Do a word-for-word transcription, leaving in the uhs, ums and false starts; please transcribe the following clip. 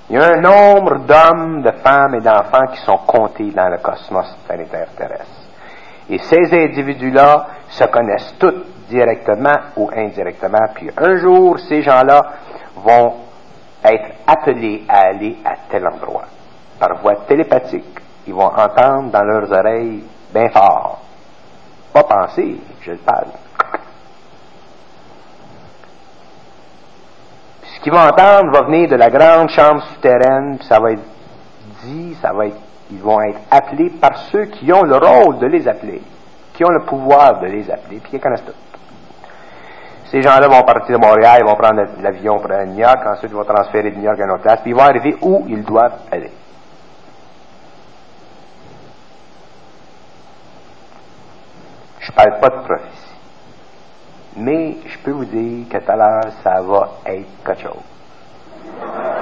Il y a un nombre d'hommes, de femmes et d'enfants qui sont comptés dans le cosmos planétaire terrestre. Et ces individus-là se connaissent tous directement ou indirectement. Puis un jour, ces gens-là vont être appelés à aller à tel endroit. Par voie télépathique, ils vont entendre dans leurs oreilles bien fort. Pas penser, je le parle. Ce qu'ils vont entendre va venir de la grande chambre souterraine, puis ça va être dit, ça va être, ils vont être appelés par ceux qui ont le rôle de les appeler, qui ont le pouvoir de les appeler, puis qui connaissent tout. Ces gens-là vont partir de Montréal, ils vont prendre l'avion pour aller à New York, ensuite ils vont transférer de New York à une autre place, puis ils vont arriver où ils doivent aller. Je ne parle pas de prophétie. Mais je peux vous dire que tout à l'heure, ça va être quelque chose.